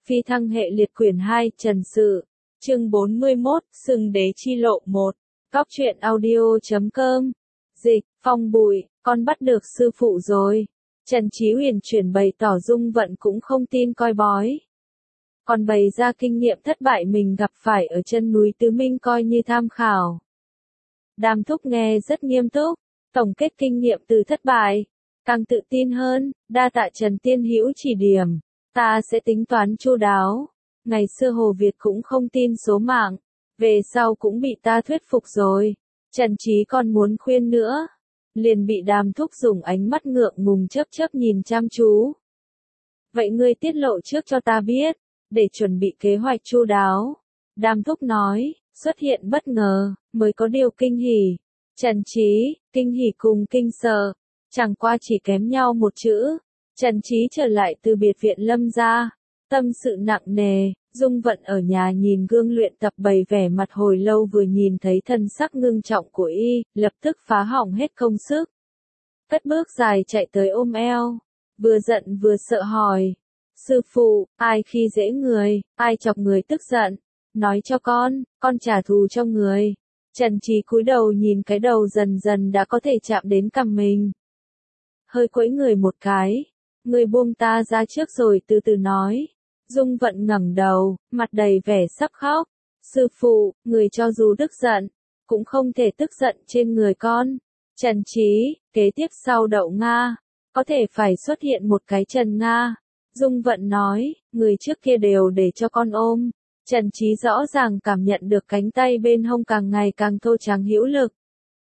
Phi thăng hệ liệt quyển 2 Trần Sự, chương 41, Sừng đế chi lộ 1, Góc truyện audio.com, Dịch, Phong Bụi, con bắt được sư phụ rồi. Trần Chí Huyền chuyển bày tỏ Dung Vận cũng không tin coi bói. Còn bày ra kinh nghiệm thất bại mình gặp phải ở chân núi Tứ Minh coi như tham khảo. Đàm Thúc nghe rất nghiêm túc, tổng kết kinh nghiệm từ thất bại, càng tự tin hơn, đa tạ Trần Tiên Hữu chỉ điểm, ta sẽ tính toán chu đáo. Ngày xưa Hồ Việt cũng không tin số mạng, về sau cũng bị ta thuyết phục rồi. Trần Chí còn muốn khuyên nữa, liền bị Đàm Thúc dùng ánh mắt ngượng ngùng chớp chớp nhìn chăm chú. Vậy ngươi tiết lộ trước cho ta biết, để chuẩn bị kế hoạch chu đáo. Đàm Thúc nói, xuất hiện bất ngờ, mới có điều kinh hỉ. Trần Chí, kinh hỉ cùng kinh sợ, chẳng qua chỉ kém nhau một chữ. Trần Chí trở lại từ biệt viện Lâm gia, tâm sự nặng nề. Dung Vận ở nhà nhìn gương luyện tập bày vẻ mặt hồi lâu, vừa nhìn thấy thân sắc ngưng trọng của y, lập tức phá hỏng hết công sức. Cất bước dài chạy tới ôm eo, vừa giận vừa sợ hỏi. Sư phụ, ai khi dễ người, ai chọc người tức giận, nói cho con trả thù cho người. Trần Chí cúi đầu nhìn cái đầu dần dần đã có thể chạm đến cằm mình. Hơi quẫy người một cái, người buông ta ra trước rồi từ từ nói. Dung Vận ngẩng đầu, mặt đầy vẻ sắp khóc. Sư phụ, người cho dù tức giận, cũng không thể tức giận trên người con. Trần Chí, kế tiếp sau đậu Nga, có thể phải xuất hiện một cái Trần Nga. Dung Vận nói, người trước kia đều để cho con ôm. Trần Chí rõ ràng cảm nhận được cánh tay bên hông càng ngày càng thô trắng hữu lực.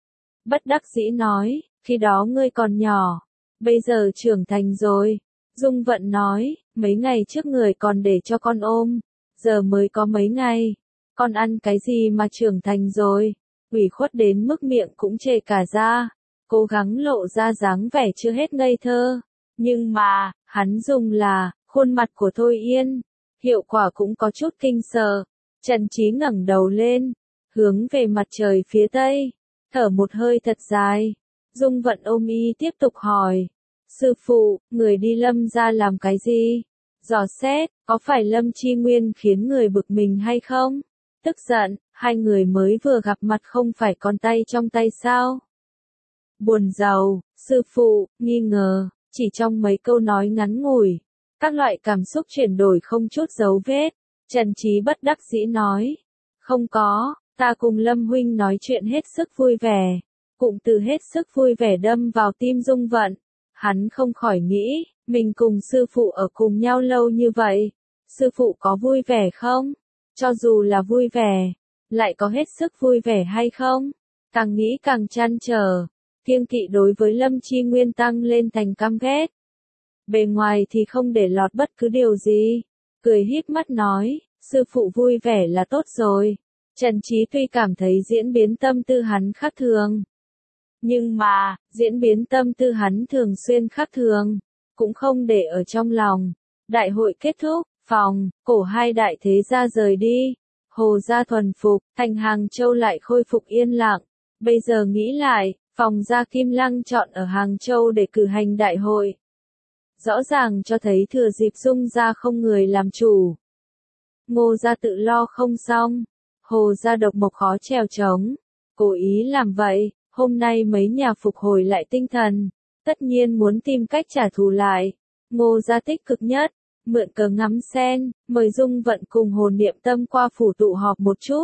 Bất đắc dĩ nói, khi đó ngươi còn nhỏ, bây giờ trưởng thành rồi. Dung Vận nói, mấy ngày trước người còn để cho con ôm, giờ mới có mấy ngày, con ăn cái gì mà trưởng thành rồi, ủy khuất đến mức miệng cũng chề cả ra, cố gắng lộ ra dáng vẻ chưa hết ngây thơ, nhưng mà, hắn dùng là, khuôn mặt của Thôi Yên, hiệu quả cũng có chút kinh sợ. Trần Chí ngẩng đầu lên, hướng về mặt trời phía tây, thở một hơi thật dài. Dung Vận ôm y tiếp tục hỏi. Sư phụ, người đi Lâm gia làm cái gì? Dò xét, có phải Lâm Chi Nguyên khiến người bực mình hay không? Tức giận, hai người mới vừa gặp mặt không phải con tay trong tay sao? Buồn rầu, sư phụ, nghi ngờ, chỉ trong mấy câu nói ngắn ngủi, các loại cảm xúc chuyển đổi không chút dấu vết. Trần Chí bất đắc dĩ nói, không có, ta cùng Lâm huynh nói chuyện hết sức vui vẻ. Cụm từ hết sức vui vẻ đâm vào tim Dung Vận. Hắn không khỏi nghĩ, mình cùng sư phụ ở cùng nhau lâu như vậy, sư phụ có vui vẻ không? Cho dù là vui vẻ, lại có hết sức vui vẻ hay không? Càng nghĩ càng trăn trở, kiêng kỵ đối với Lâm Chi Nguyên tăng lên thành căm ghét. Bề ngoài thì không để lọt bất cứ điều gì, cười híp mắt nói, sư phụ vui vẻ là tốt rồi. Trần Chí tuy cảm thấy diễn biến tâm tư hắn khác thường, nhưng mà, diễn biến tâm tư hắn thường xuyên khác thường, cũng không để ở trong lòng. Đại hội kết thúc, phòng, cổ hai đại thế gia rời đi, Hồ gia thuần phục, thành Hàng Châu lại khôi phục yên lặng. Bây giờ nghĩ lại, phòng gia Kim Lăng chọn ở Hàng Châu để cử hành đại hội. Rõ ràng cho thấy thừa dịp Dung gia không người làm chủ. Ngô gia tự lo không xong, Hồ gia độc mộc khó trèo trống, cố ý làm vậy. Hôm nay mấy nhà phục hồi lại tinh thần, tất nhiên muốn tìm cách trả thù lại. Ngô gia tích cực nhất, mượn cớ ngắm sen, mời Dung Vận cùng Hồ Niệm Tâm qua phủ tụ họp một chút.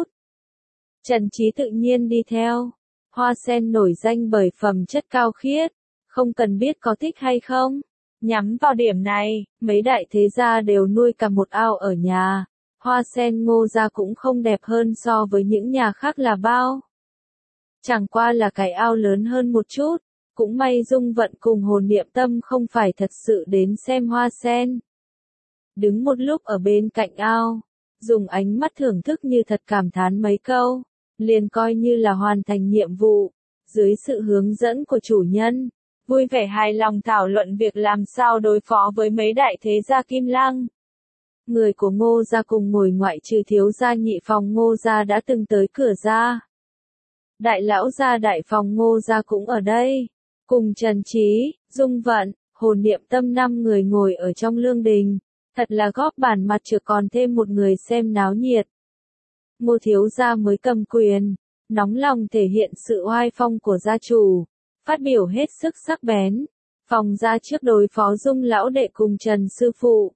Trần Chí tự nhiên đi theo. Hoa sen nổi danh bởi phẩm chất cao khiết, không cần biết có thích hay không. Nhắm vào điểm này, mấy đại thế gia đều nuôi cả một ao ở nhà. Hoa sen Ngô gia cũng không đẹp hơn so với những nhà khác là bao. Chẳng qua là cái ao lớn hơn một chút, cũng may Dung Vận cùng Hồ Niệm Tâm không phải thật sự đến xem hoa sen. Đứng một lúc ở bên cạnh ao, dùng ánh mắt thưởng thức như thật cảm thán mấy câu, liền coi như là hoàn thành nhiệm vụ. Dưới sự hướng dẫn của chủ nhân, vui vẻ hài lòng thảo luận việc làm sao đối phó với mấy đại thế gia Kim Lăng. Người của Ngô gia cùng ngồi ngoại trừ thiếu gia nhị phòng Ngô gia đã từng tới cửa ra. Đại lão gia đại phòng Ngô gia cũng ở đây, cùng Trần Chí, Dung Vận, Hồ Niệm Tâm 5 người ngồi ở trong lương đình, Thật là góp bàn mặt trược còn thêm một người xem náo nhiệt. Ngô thiếu gia mới cầm quyền, nóng lòng thể hiện sự oai phong của gia chủ, phát biểu hết sức sắc bén. Phòng gia trước đối phó Dung lão đệ cùng Trần sư phụ.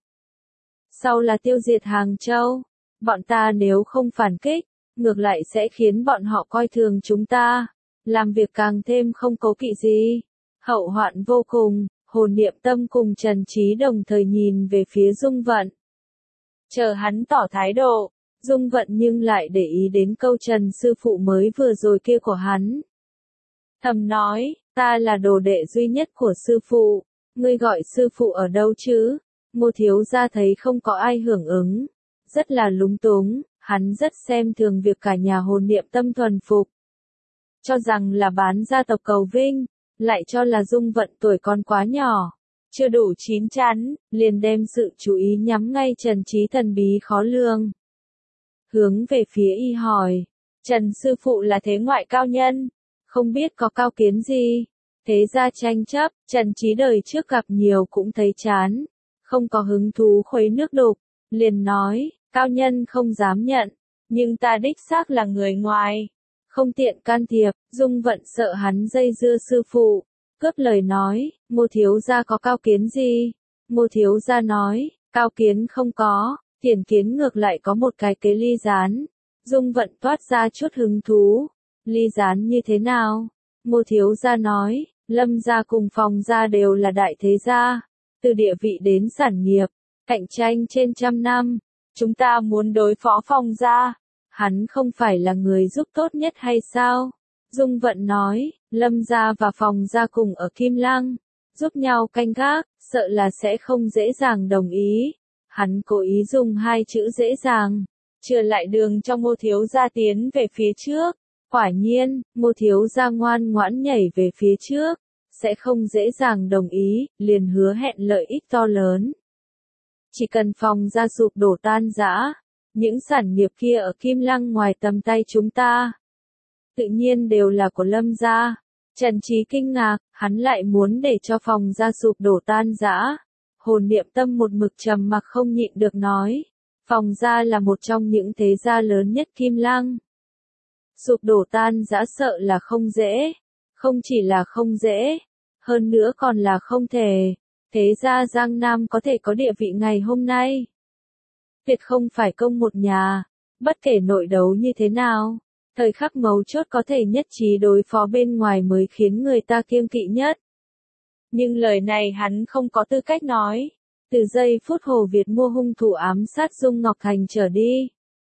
Sau là tiêu diệt Hàng Châu. Bọn ta nếu không phản kích, ngược lại sẽ khiến bọn họ coi thường chúng ta, làm việc càng thêm không cố kỵ gì. Hậu hoạn vô cùng, Hồn Niệm Tâm cùng Trần Trí đồng thời nhìn về phía Dung Vận. Chờ hắn tỏ thái độ, Dung Vận nhưng lại để ý đến câu Trần sư phụ mới vừa rồi kia của hắn. Thầm nói, ta là đồ đệ duy nhất của sư phụ, ngươi gọi sư phụ ở đâu chứ? Ngô thiếu gia thấy không có ai hưởng ứng, rất là lúng túng, hắn rất xem thường việc cả nhà Hồn Niệm Tâm thuần phục. Cho rằng là bán gia tộc cầu vinh, lại cho là Dung Vận tuổi còn quá nhỏ, chưa đủ chín chắn, liền đem sự chú ý nhắm ngay Trần Trí thần bí khó lường. Hướng về phía y hỏi, Trần sư phụ là thế ngoại cao nhân, không biết có cao kiến gì. Thế ra tranh chấp, Trần Trí đời trước gặp nhiều cũng thấy chán, không có hứng thú khuấy nước đục, liền nói, cao nhân không dám nhận, nhưng ta đích xác là người ngoài, không tiện can thiệp. Dung Vận sợ hắn dây dưa sư phụ, cướp lời nói, Ngô thiếu gia có cao kiến gì? Ngô thiếu gia nói, cao kiến không có, tiền kiến ngược lại có một cái kế ly gián. Dung Vận toát ra chút hứng thú, ly gián như thế nào? Ngô thiếu gia nói, Lâm gia cùng Phòng gia đều là đại thế gia, từ địa vị đến sản nghiệp, cạnh tranh trên trăm năm, chúng ta muốn đối phó Phòng gia, hắn không phải là người giúp tốt nhất hay sao? Dung Vận nói, Lâm gia và Phòng gia cùng ở Kim Lăng, giúp nhau canh gác, sợ là sẽ không dễ dàng đồng ý. Hắn cố ý dùng hai chữ dễ dàng, chừa lại đường cho Ngô thiếu gia tiến về phía trước. Quả nhiên, Ngô thiếu gia ngoan ngoãn nhảy về phía trước, sẽ không dễ dàng đồng ý, liền hứa hẹn lợi ích to lớn. Chỉ cần Phòng gia sụp đổ tan rã, những sản nghiệp kia ở Kim Lăng ngoài tầm tay chúng ta, tự nhiên đều là của Lâm gia. Trần Trí kinh ngạc, hắn lại muốn để cho Phòng gia sụp đổ tan rã. Hồn Niệm Tâm một mực trầm mặc không nhịn được nói, Phòng gia là một trong những thế gia lớn nhất Kim Lăng. Sụp đổ tan rã sợ là không dễ, không chỉ là không dễ, hơn nữa còn là không thể. Thế gia Giang Nam có thể có địa vị ngày hôm nay, tuyệt không phải công một nhà, bất kể nội đấu như thế nào, thời khắc mấu chốt có thể nhất trí đối phó bên ngoài mới khiến người ta kiêng kỵ nhất. Nhưng lời này hắn không có tư cách nói, từ giây phút Hồ Việt mua hung thủ ám sát Dung Ngọc Thành trở đi.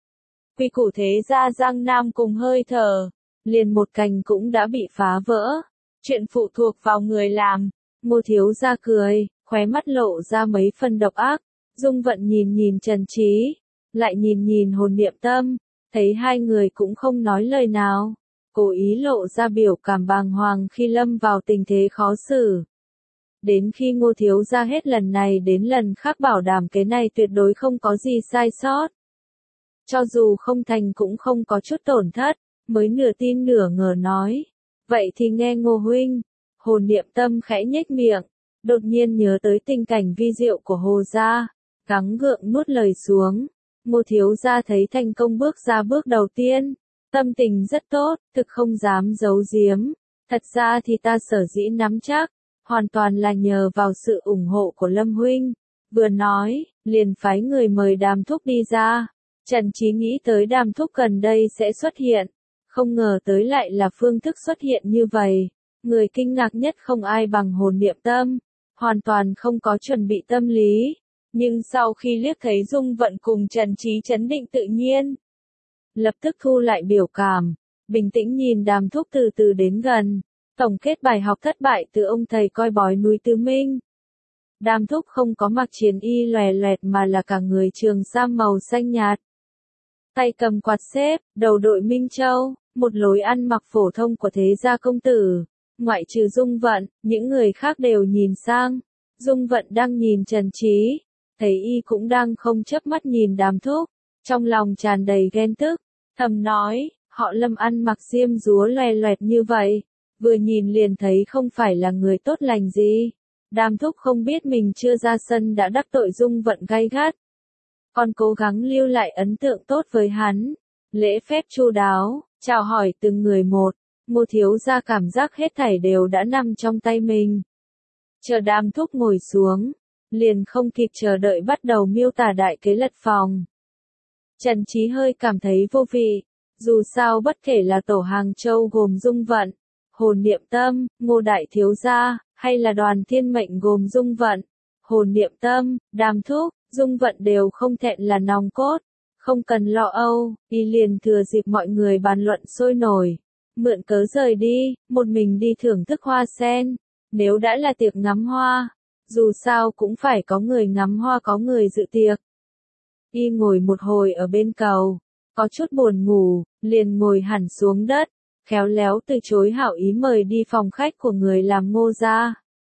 Quy củ thế gia Giang Nam cùng hơi thở, liền một cành cũng đã bị phá vỡ, chuyện phụ thuộc vào người làm. Ngô thiếu gia cười, khóe mắt lộ ra mấy phần độc ác. Dung Vận nhìn nhìn Trần Trí, lại nhìn nhìn Hồn Niệm Tâm, thấy hai người cũng không nói lời nào, cố ý lộ ra biểu cảm bàng hoàng khi lâm vào tình thế khó xử. Đến khi Ngô thiếu gia hết lần này đến lần khác bảo đảm cái này tuyệt đối không có gì sai sót, cho dù không thành cũng không có chút tổn thất, mới nửa tin nửa ngờ nói, vậy thì nghe Ngô huynh. Hồn Niệm Tâm khẽ nhếch miệng, đột nhiên nhớ tới tình cảnh vi diệu của Hồ gia, gắng gượng nuốt lời xuống. Ngô thiếu gia thấy thành công bước ra bước đầu tiên, tâm tình rất tốt, thực không dám giấu giếm. Thật ra thì ta sở dĩ nắm chắc, hoàn toàn là nhờ vào sự ủng hộ của Lâm huynh. Vừa nói, liền phái người mời Đàm thúc đi ra. Trần Trí nghĩ tới Đàm thúc gần đây sẽ xuất hiện, không ngờ tới lại là phương thức xuất hiện như vậy. Người kinh ngạc nhất không ai bằng Hồn Niệm Tâm, hoàn toàn không có chuẩn bị tâm lý, nhưng sau khi liếc thấy Dung Vận cùng Trần Trí chấn định tự nhiên, lập tức thu lại biểu cảm, bình tĩnh nhìn Đàm thúc từ từ đến gần, tổng kết bài học thất bại từ ông thầy coi bói núi Tứ Minh. Đàm thúc không có mặc chiến y lòe loẹt mà là cả người trường sam màu xanh nhạt, tay cầm quạt xếp, đầu đội minh châu, một lối ăn mặc phổ thông của thế gia công tử. Ngoại trừ Dung Vận, những người khác đều nhìn sang. Dung Vận đang nhìn Trần Trí, thấy y cũng đang không chớp mắt nhìn Đàm thúc, trong lòng tràn đầy ghen tức, thầm nói, họ Lâm ăn mặc xiêm rúa loè loẹt như vậy, vừa nhìn liền thấy không phải là người tốt lành gì. Đàm Thúc không biết mình chưa ra sân đã đắc tội Dung Vận gay gắt. Còn cố gắng lưu lại ấn tượng tốt với hắn. Lễ phép chu đáo, chào hỏi từng người một. Ngô thiếu gia cảm giác hết thảy đều đã nằm trong tay mình. Chờ Đàm Thúc ngồi xuống, liền không kịp chờ đợi bắt đầu miêu tả đại kế lật phòng. Trần Chí hơi cảm thấy vô vị, dù sao bất kể là tổ Hàng Châu gồm Dung Vận, Hồn Niệm Tâm, Ngô Đại Thiếu Gia, hay là đoàn thiên mệnh gồm Dung Vận, Hồn Niệm Tâm, Đàm Thúc, Dung Vận đều không thẹn là nòng cốt, không cần lo âu, y liền thừa dịp mọi người bàn luận sôi nổi, mượn cớ rời đi, một mình đi thưởng thức hoa sen, nếu đã là tiệc ngắm hoa, dù sao cũng phải có người ngắm hoa có người dự tiệc. Y ngồi một hồi ở bên cầu, có chút buồn ngủ, liền ngồi hẳn xuống đất, khéo léo từ chối hảo ý mời đi phòng khách của người làm Ngô gia.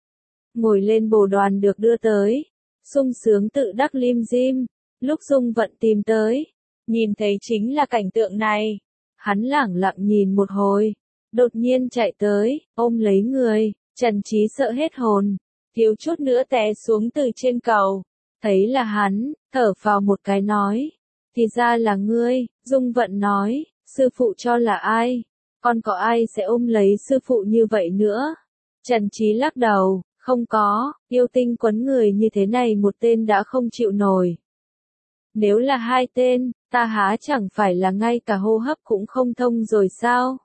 Ngồi lên bồ đoàn được đưa tới, sung sướng tự đắc lim dim, lúc Dung Vận tìm tới, nhìn thấy chính là cảnh tượng này. Hắn lẳng lặng nhìn một hồi, đột nhiên chạy tới, ôm lấy người, Trần Chí sợ hết hồn, thiếu chút nữa té xuống từ trên cầu. Thấy là hắn, thở phào một cái nói, thì ra là ngươi. Dung Vận nói, sư phụ cho là ai? Còn có ai sẽ ôm lấy sư phụ như vậy nữa? Trần Chí lắc đầu, không có, yêu tinh quấn người như thế này một tên đã không chịu nổi. Nếu là hai tên, ta há chẳng phải là ngay cả hô hấp cũng không thông rồi sao?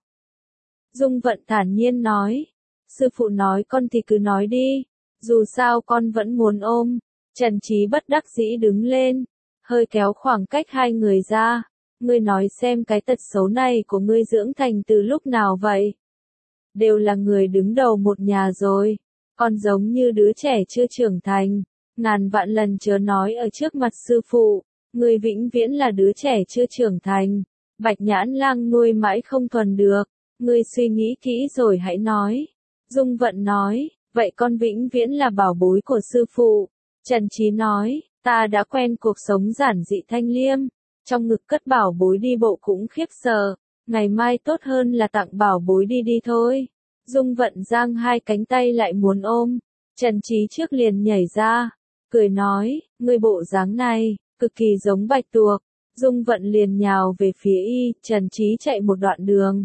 Dung Vận thản nhiên nói, sư phụ nói con thì cứ nói đi, dù sao con vẫn muốn ôm. Trần Chí bất đắc dĩ đứng lên, hơi kéo khoảng cách hai người ra. Ngươi nói xem cái tật xấu này của ngươi dưỡng thành từ lúc nào vậy? Đều là người đứng đầu một nhà rồi, còn giống như đứa trẻ chưa trưởng thành. Ngàn vạn lần chớ nói ở trước mặt sư phụ, ngươi vĩnh viễn là đứa trẻ chưa trưởng thành. Bạch Nhãn Lang nuôi mãi không thuần được, ngươi suy nghĩ kỹ rồi hãy nói. Dung Vận nói, vậy con vĩnh viễn là bảo bối của sư phụ. Trần Chí nói, ta đã quen cuộc sống giản dị thanh liêm, trong ngực cất bảo bối đi bộ cũng khiếp sợ, ngày mai tốt hơn là tặng bảo bối đi đi thôi. Dung Vận giang hai cánh tay lại muốn ôm, Trần Chí trước liền nhảy ra, cười nói, ngươi bộ dáng này, cực kỳ giống bạch tuộc. Dung Vận liền nhào về phía y, Trần Chí chạy một đoạn đường.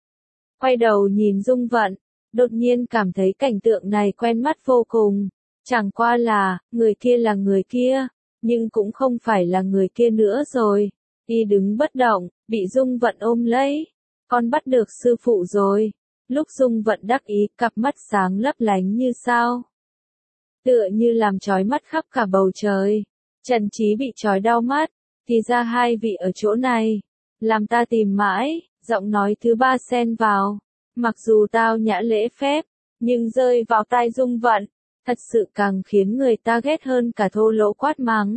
Quay đầu nhìn Dung Vận, đột nhiên cảm thấy cảnh tượng này quen mắt vô cùng. Chẳng qua là, người kia là người kia, nhưng cũng không phải là người kia nữa rồi. Y đứng bất động, bị Dung Vận ôm lấy. Con bắt được sư phụ rồi. Lúc Dung Vận đắc ý, cặp mắt sáng lấp lánh như sao. Tựa như làm chói mắt khắp cả bầu trời. Trần Chí bị chói đau mắt, thì ra hai vị ở chỗ này. Làm ta tìm mãi, giọng nói thứ ba xen vào. Mặc dù tao nhã lễ phép, nhưng rơi vào tai Dung Vận, thật sự càng khiến người ta ghét hơn cả thô lỗ quát mắng.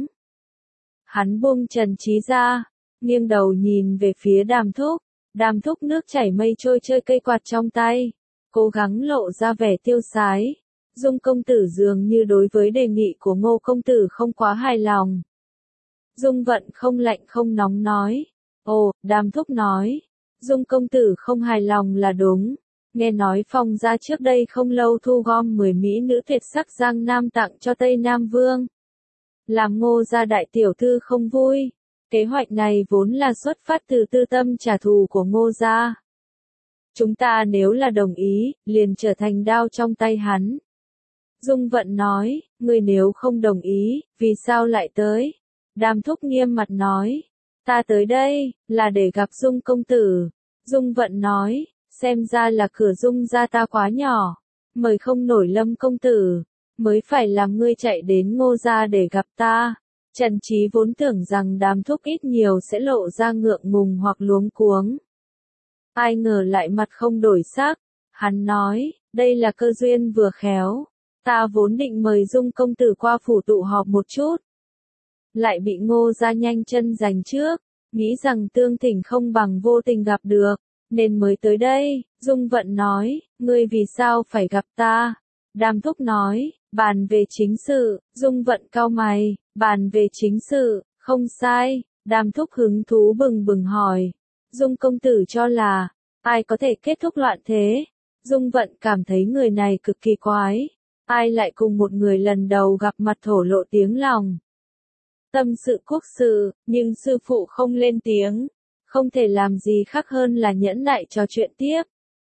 Hắn buông Trần Chí ra, nghiêng đầu nhìn về phía Đàm Thúc. Đàm Thúc nước chảy mây trôi chơi cây quạt trong tay, cố gắng lộ ra vẻ tiêu sái. Dung công tử dường như đối với đề nghị của Ngô công tử không quá hài lòng. Dung Vận không lạnh không nóng nói. Ồ, Đàm Thúc nói. Dung công tử không hài lòng là đúng. Nghe nói Phong gia trước đây không lâu thu gom 10 mỹ nữ tuyệt sắc Giang Nam tặng cho Tây Nam Vương. Làm Ngô gia đại tiểu thư không vui. Kế hoạch này vốn là xuất phát từ tư tâm trả thù của Ngô gia. Chúng ta nếu là đồng ý, liền trở thành đao trong tay hắn. Dung Vận nói, người nếu không đồng ý, vì sao lại tới? Đàm Thúc nghiêm mặt nói, ta tới đây, là để gặp Dung công tử. Dung Vận nói, xem ra là cửa Dung gia ta quá nhỏ, mời không nổi Lâm công tử, mới phải làm ngươi chạy đến Ngô gia để gặp ta. Trần Chí vốn tưởng rằng Đàm Thúc ít nhiều sẽ lộ ra ngượng ngùng hoặc luống cuống. Ai ngờ lại mặt không đổi sắc, hắn nói, đây là cơ duyên vừa khéo, ta vốn định mời Dung công tử qua phủ tụ họp một chút. Lại bị Ngô gia nhanh chân giành trước, nghĩ rằng tương thỉnh không bằng vô tình gặp được, nên mới tới đây. Dung Vận nói, ngươi vì sao phải gặp ta? Đàm Thúc nói, bàn về chính sự. Dung Vận cau mày, bàn về chính sự, không sai. Đàm Thúc hứng thú bừng bừng hỏi, Dung công tử cho là, ai có thể kết thúc loạn thế? Dung Vận cảm thấy người này cực kỳ quái, Ai lại cùng một người lần đầu gặp mặt thổ lộ tiếng lòng. Tâm sự quốc sự, nhưng sư phụ không lên tiếng, không thể làm gì khác hơn là nhẫn nại trò chuyện tiếp.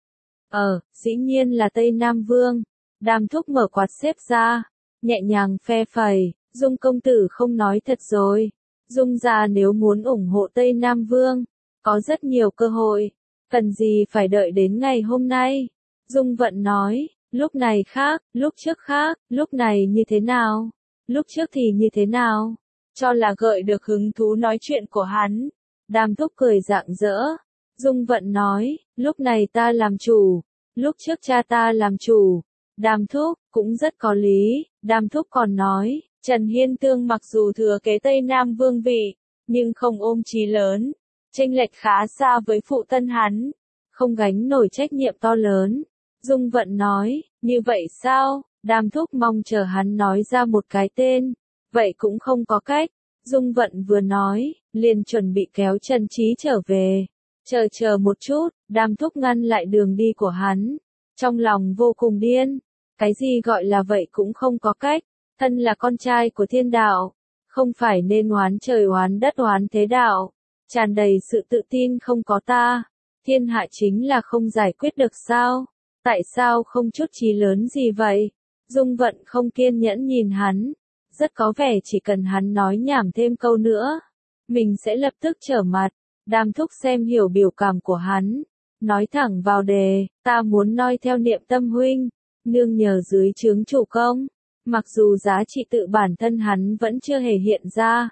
Dĩ nhiên là Tây Nam Vương. Đàm thúc mở quạt xếp ra, nhẹ nhàng phe phẩy, Dung công tử không nói thật rồi. Dung gia nếu muốn ủng hộ Tây Nam Vương, có rất nhiều cơ hội, cần gì phải đợi đến ngày hôm nay. Dung Vận nói, lúc này khác, lúc trước khác, lúc này như thế nào, lúc trước thì như thế nào, cho là gợi được hứng thú nói chuyện của hắn. Đàm thúc cười rạng rỡ. Dung Vận nói, lúc này ta làm chủ, lúc trước cha ta làm chủ. Đàm thúc, cũng rất có lý. Đàm thúc còn nói, Trần Hiên Tương mặc dù thừa kế Tây Nam Vương vị, nhưng không ôm chí lớn, chênh lệch khá xa với phụ thân hắn, không gánh nổi trách nhiệm to lớn. Dung Vận nói, như vậy sao? Đàm thúc mong chờ hắn nói ra một cái tên, vậy cũng không có cách. Dung Vận vừa nói, liền chuẩn bị kéo Trần Trí trở về. Chờ một chút, Đàm thúc ngăn lại đường đi của hắn, trong lòng vô cùng điên. Cái gì gọi là vậy cũng không có cách, thân là con trai của thiên đạo, không phải nên oán trời oán đất oán thế đạo, tràn đầy sự tự tin không có ta, thiên hạ chính là không giải quyết được sao, tại sao không chút chí lớn gì vậy? Dung Vận không kiên nhẫn nhìn hắn, rất có vẻ chỉ cần hắn nói nhảm thêm câu nữa, mình sẽ lập tức trở mặt. Đàm thúc xem hiểu biểu cảm của hắn, nói thẳng vào đề, ta muốn noi theo Niệm Tâm huynh, nương nhờ dưới trướng chủ công, mặc dù giá trị tự bản thân hắn vẫn chưa hề hiện ra.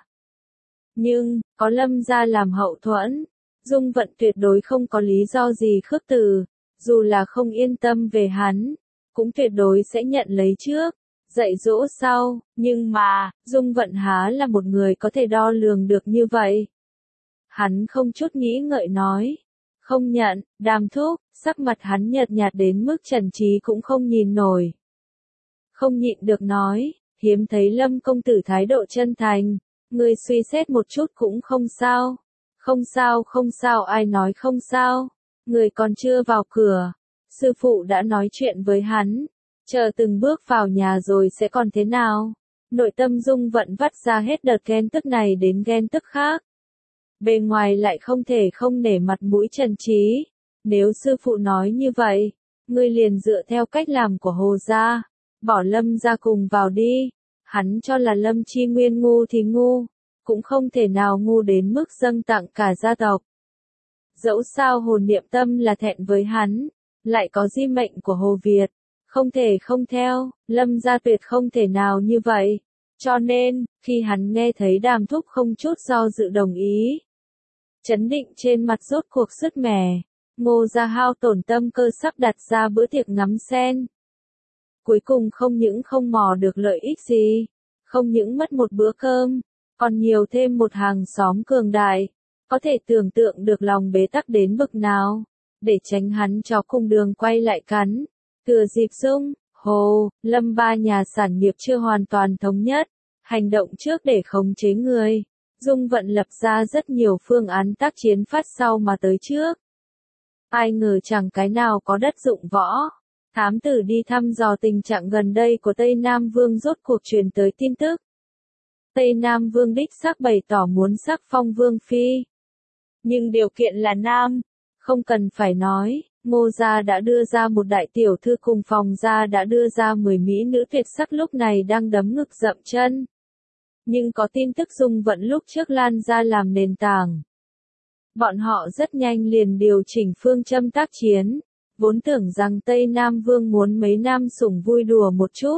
Nhưng, có Lâm gia làm hậu thuẫn, Dung Vận tuyệt đối không có lý do gì khước từ, dù là không yên tâm về hắn, cũng tuyệt đối sẽ nhận lấy trước, dạy dỗ sau, nhưng mà, Dung Vận há là một người có thể đo lường được như vậy. Hắn không chút nghĩ ngợi nói, không nhận. Đàm thúc, sắc mặt hắn nhợt nhạt đến mức Trần Trí cũng không nhìn nổi. Không nhịn được nói, hiếm thấy Lâm công tử thái độ chân thành, người suy xét một chút cũng không sao. Không sao ai nói không sao, người còn chưa vào cửa, sư phụ đã nói chuyện với hắn, chờ từng bước vào nhà rồi sẽ còn thế nào. Nội tâm Dung Vận vắt ra hết đợt ghen tức này đến ghen tức khác. Bề ngoài lại không thể không nể mặt mũi Trần Trí. Nếu sư phụ nói như vậy, ngươi liền dựa theo cách làm của Hồ gia, bỏ Lâm gia cùng vào đi. Hắn cho là Lâm Chi Nguyên ngu thì ngu, cũng không thể nào ngu đến mức dâng tặng cả gia tộc. Dẫu sao Hồ Niệm Tâm là thẹn với hắn, lại có di mệnh của Hồ Việt, không thể không theo, Lâm gia tuyệt không thể nào như vậy. Cho nên, khi hắn nghe thấy Đàm thúc không chút do dự đồng ý, chấn định trên mặt rốt cuộc sứt mẻ. Ngô gia hao tổn tâm cơ sắp đặt ra bữa tiệc ngắm sen. Cuối cùng không những không mò được lợi ích gì, không những mất một bữa cơm, còn nhiều thêm một hàng xóm cường đại. Có thể tưởng tượng được lòng bế tắc đến bực nào, để tránh hắn chó cùng đường quay lại cắn. Thừa dịp Dung, Hồ, Lâm ba nhà sản nghiệp chưa hoàn toàn thống nhất, hành động trước để khống chế người. Dung Vận lập ra rất nhiều phương án tác chiến phát sau mà tới trước. Ai ngờ chẳng cái nào có đất dụng võ. Thám tử đi thăm dò tình trạng gần đây của Tây Nam Vương rốt cuộc truyền tới tin tức. Tây Nam Vương đích xác bày tỏ muốn sắc phong Vương Phi. Nhưng điều kiện là nam. Không cần phải nói, Ngô gia đã đưa ra một đại tiểu thư cùng Phòng gia đã đưa ra 10 mỹ nữ tuyệt sắc lúc này đang đấm ngực dậm chân. Nhưng có tin tức Dung Vận lúc trước lan ra làm nền tảng. Bọn họ rất nhanh liền điều chỉnh phương châm tác chiến, vốn tưởng rằng Tây Nam Vương muốn mấy nam sủng vui đùa một chút.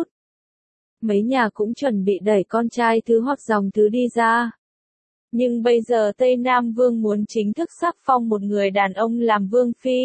Mấy nhà cũng chuẩn bị đẩy con trai thứ hoặc dòng thứ đi ra. Nhưng bây giờ Tây Nam Vương muốn chính thức sắc phong một người đàn ông làm Vương Phi.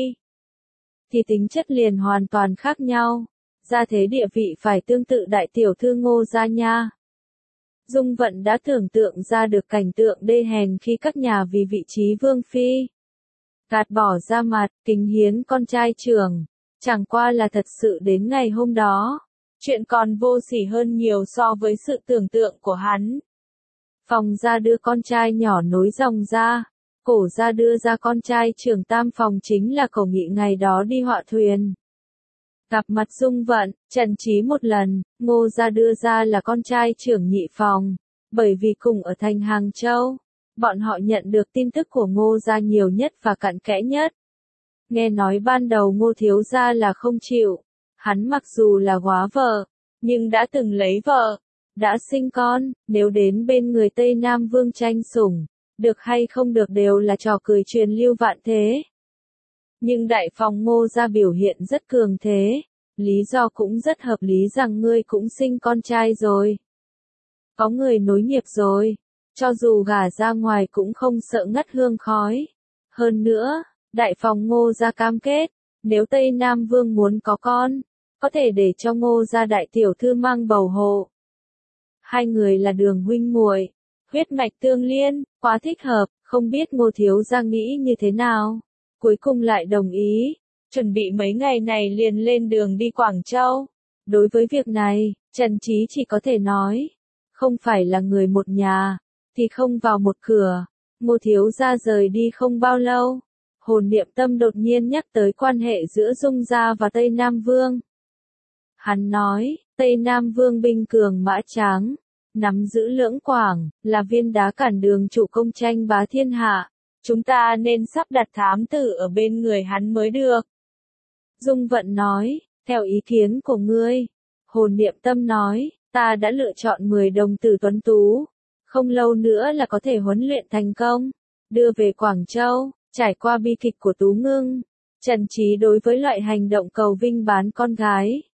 Thì tính chất liền hoàn toàn khác nhau, gia thế địa vị phải tương tự đại tiểu thư Ngô gia nha. Dung Vận đã tưởng tượng ra được cảnh tượng đê hèn khi các nhà vì vị trí Vương Phi gạt bỏ ra mặt, kính hiến con trai trưởng. Chẳng qua là thật sự đến ngày hôm đó, chuyện còn vô sỉ hơn nhiều so với sự tưởng tượng của hắn. Phòng gia đưa con trai nhỏ nối dòng ra, Cổ gia đưa ra con trai trưởng tam phòng chính là Cổ Nghị ngày đó đi họa thuyền. Gặp mặt Dung Vận, Trần Trí một lần, Ngô gia đưa ra là con trai trưởng nhị phòng, bởi vì cùng ở thành Hàng Châu, bọn họ nhận được tin tức của Ngô gia nhiều nhất và cặn kẽ nhất. Nghe nói ban đầu Ngô thiếu gia là không chịu, hắn mặc dù là góa vợ, nhưng đã từng lấy vợ, đã sinh con, nếu đến bên người Tây Nam Vương tranh sủng, được hay không được đều là trò cười truyền lưu vạn thế. Nhưng đại phòng Ngô gia biểu hiện rất cường thế, lý do cũng rất hợp lý rằng ngươi cũng sinh con trai rồi. Có người nối nghiệp rồi, cho dù gả ra ngoài cũng không sợ ngất hương khói. Hơn nữa, đại phòng Ngô gia cam kết, nếu Tây Nam Vương muốn có con, có thể để cho Ngô gia đại tiểu thư mang bầu hộ. Hai người là đường huynh muội, huyết mạch tương liên, quá thích hợp, không biết Ngô thiếu gia nghĩ như thế nào. Cuối cùng lại đồng ý, chuẩn bị mấy ngày này liền lên đường đi Quảng Châu. Đối với việc này, Trần Trí chỉ có thể nói, không phải là người một nhà, thì không vào một cửa. Ngô thiếu gia rời đi không bao lâu, Hồn Niệm Tâm đột nhiên nhắc tới quan hệ giữa Dung gia và Tây Nam Vương. Hắn nói, Tây Nam Vương binh cường mã tráng, nắm giữ lưỡng quảng, là viên đá cản đường chủ công tranh bá thiên hạ. Chúng ta nên sắp đặt thám tử ở bên người hắn mới được. Dung Vận nói, theo ý kiến của ngươi. Hồn Niệm Tâm nói, ta đã lựa chọn 10 đồng tử tuấn tú. Không lâu nữa là có thể huấn luyện thành công. Đưa về Quảng Châu, trải qua bi kịch của Tú Ngưng. Trần Trí đối với loại hành động cầu vinh bán con gái,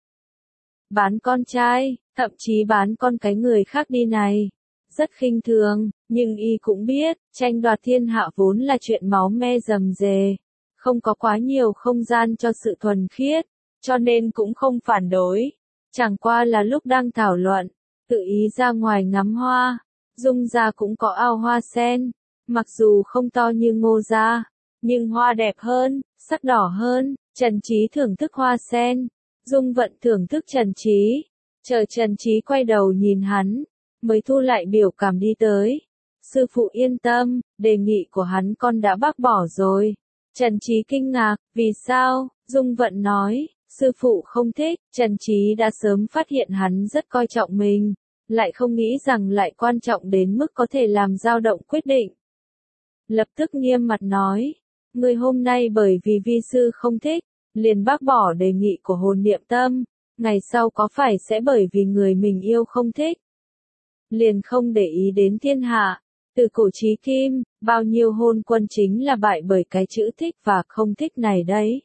bán con trai, thậm chí bán con cái người khác đi này, rất khinh thường, nhưng y cũng biết, tranh đoạt thiên hạ vốn là chuyện máu me rầm rề, không có quá nhiều không gian cho sự thuần khiết, cho nên cũng không phản đối. Chẳng qua là lúc đang thảo luận, tự ý ra ngoài ngắm hoa, Dung gia cũng có ao hoa sen, mặc dù không to như Ngô gia, nhưng hoa đẹp hơn, sắc đỏ hơn. Trần Trí thưởng thức hoa sen, Dung Vận thưởng thức Trần Trí. Chờ Trần Trí quay đầu nhìn hắn, mới thu lại biểu cảm đi tới. Sư phụ yên tâm, đề nghị của hắn con đã bác bỏ rồi. Trần Trí kinh ngạc, vì sao? Dung Vận nói, sư phụ không thích. Trần Trí đã sớm phát hiện hắn rất coi trọng mình, lại không nghĩ rằng lại quan trọng đến mức có thể làm dao động quyết định. Lập tức nghiêm mặt nói, ngươi hôm nay bởi vì vi sư không thích, liền bác bỏ đề nghị của Hồn Niệm Tâm, ngày sau có phải sẽ bởi vì người mình yêu không thích, liền không để ý đến thiên hạ. Từ cổ chí kim, bao nhiêu hôn quân chính là bại bởi cái chữ thích và không thích này đấy.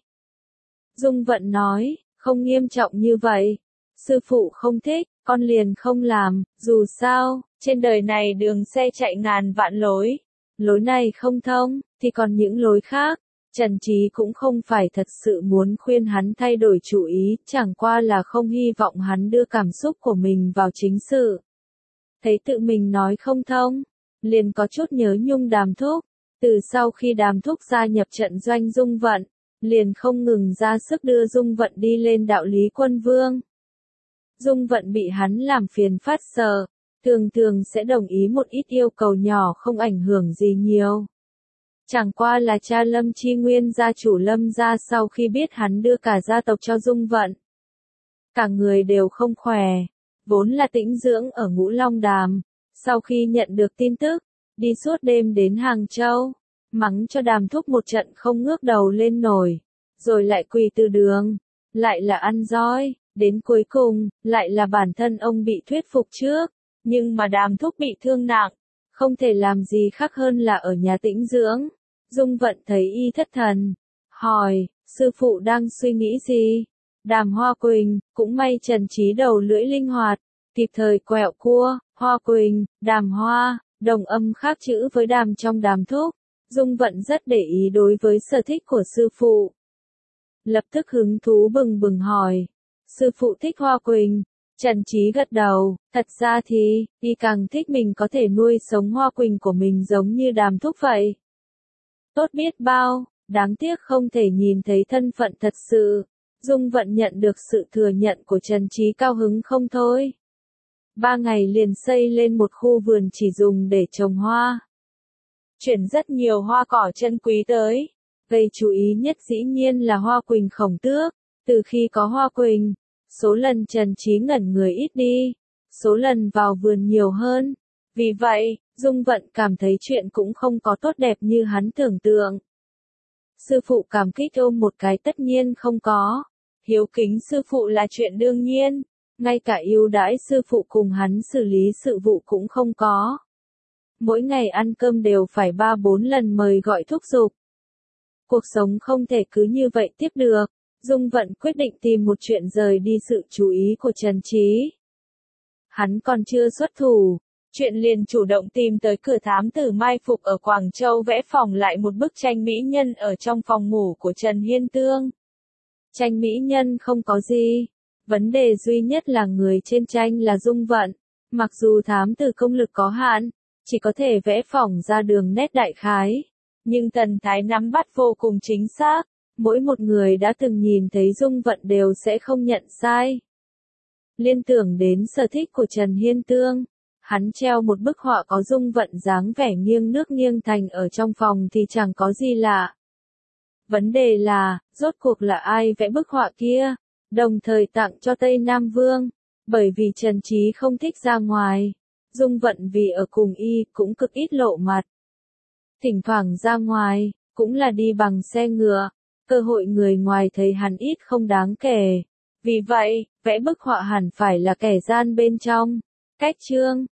Dung Vận nói, không nghiêm trọng như vậy. Sư phụ không thích, con liền không làm, dù sao, trên đời này đường xe chạy ngàn vạn lối. Lối này không thông, thì còn những lối khác. Trần Trí cũng không phải thật sự muốn khuyên hắn thay đổi chủ ý, chẳng qua là không hy vọng hắn đưa cảm xúc của mình vào chính sự. Thấy tự mình nói không thông, liền có chút nhớ nhung Đàm Thúc. Từ sau khi Đàm Thúc gia nhập trận doanh Dung Vận, liền không ngừng ra sức đưa Dung Vận đi lên đạo lý quân vương. Dung Vận bị hắn làm phiền phát sợ, thường thường sẽ đồng ý một ít yêu cầu nhỏ không ảnh hưởng gì nhiều. Chẳng qua là cha Lâm Chi Nguyên gia chủ Lâm gia sau khi biết hắn đưa cả gia tộc cho Dung Vận, cả người đều không khỏe, vốn là tĩnh dưỡng ở Ngũ Long Đàm, sau khi nhận được tin tức, đi suốt đêm đến Hàng Châu, mắng cho Đàm Thúc một trận không ngước đầu lên nổi, rồi lại quỳ từ đường, lại là ăn roi, đến cuối cùng, lại là bản thân ông bị thuyết phục trước, nhưng mà Đàm Thúc bị thương nặng, không thể làm gì khác hơn là ở nhà tĩnh dưỡng. Dung Vận thấy y thất thần, hỏi, sư phụ đang suy nghĩ gì? Đàm Hoa Quỳnh, cũng may Trần Trí đầu lưỡi linh hoạt, kịp thời quẹo cua, Hoa Quỳnh, Đàm Hoa, đồng âm khác chữ với Đàm trong Đàm Thúc. Dung Vận rất để ý đối với sở thích của sư phụ. Lập tức hứng thú bừng bừng hỏi, sư phụ thích Hoa Quỳnh. Trần Trí gật đầu, thật ra thì, y càng thích mình có thể nuôi sống Hoa Quỳnh của mình giống như Đàm Thúc vậy. Tốt biết bao, đáng tiếc không thể nhìn thấy thân phận thật sự. Dung Vận nhận được sự thừa nhận của Trần Trí cao hứng không thôi. 3 ngày liền xây lên một khu vườn chỉ dùng để trồng hoa. Chuyển rất nhiều hoa cỏ chân quý tới. Gây chú ý nhất dĩ nhiên là Hoa Quỳnh Khổng Tước. Từ khi có Hoa Quỳnh, số lần Trần Trí ngẩn người ít đi, số lần vào vườn nhiều hơn. Vì vậy, Dung Vận cảm thấy chuyện cũng không có tốt đẹp như hắn tưởng tượng. Sư phụ cảm kích ôm một cái tất nhiên không có. Hiếu kính sư phụ là chuyện đương nhiên, ngay cả ưu đãi sư phụ cùng hắn xử lý sự vụ cũng không có. Mỗi ngày ăn cơm đều phải 3-4 lần mời gọi thúc giục. Cuộc sống không thể cứ như vậy tiếp được. Dung Vận quyết định tìm một chuyện rời đi sự chú ý của Trần Trí. Hắn còn chưa xuất thủ, chuyện liền chủ động tìm tới cửa thám tử mai phục ở Quảng Châu vẽ phỏng lại một bức tranh mỹ nhân ở trong phòng ngủ của Trần Hiên Tương. Tranh mỹ nhân không có gì, vấn đề duy nhất là người trên tranh là Dung Vận. Mặc dù thám tử công lực có hạn, chỉ có thể vẽ phỏng ra đường nét đại khái, nhưng thần thái nắm bắt vô cùng chính xác. Mỗi một người đã từng nhìn thấy Dung Vận đều sẽ không nhận sai. Liên tưởng đến sở thích của Trần Hiên Tương, hắn treo một bức họa có Dung Vận dáng vẻ nghiêng nước nghiêng thành ở trong phòng thì chẳng có gì lạ. Vấn đề là, rốt cuộc là ai vẽ bức họa kia, đồng thời tặng cho Tây Nam Vương, bởi vì Trần Trí không thích ra ngoài. Dung Vận vì ở cùng y cũng cực ít lộ mặt. Thỉnh thoảng ra ngoài, cũng là đi bằng xe ngựa. Cơ hội người ngoài thấy hắn ít không đáng kể. Vì vậy, vẽ bức họa hẳn phải là kẻ gian bên trong. Cách chương